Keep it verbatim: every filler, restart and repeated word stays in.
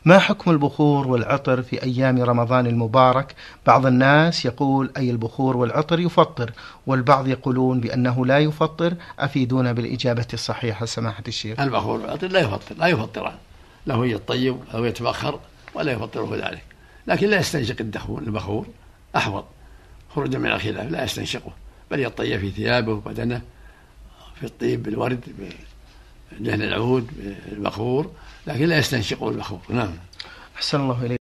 ما حكم البخور والعطر في أيام رمضان المبارك؟ بعض الناس يقول أي البخور والعطر يفطر، والبعض يقولون بأنه لا يفطر. أفيدونا بالإجابة الصحيحة سماحة الشيخ. البخور والعطر لا يفطر لا يفطران، له يطيب أو يتبخر ولا يفطره ذلك، لكن لا يستنشق الدخول. البخور أحوط خروجا من الخلاف، لا يستنشقه بل يطيب في ثيابه وبدنه في الطيب بالورد بدهن العود بالبخور، لكن لا يستنشقه البخور. نعم. أحسن الله إليك.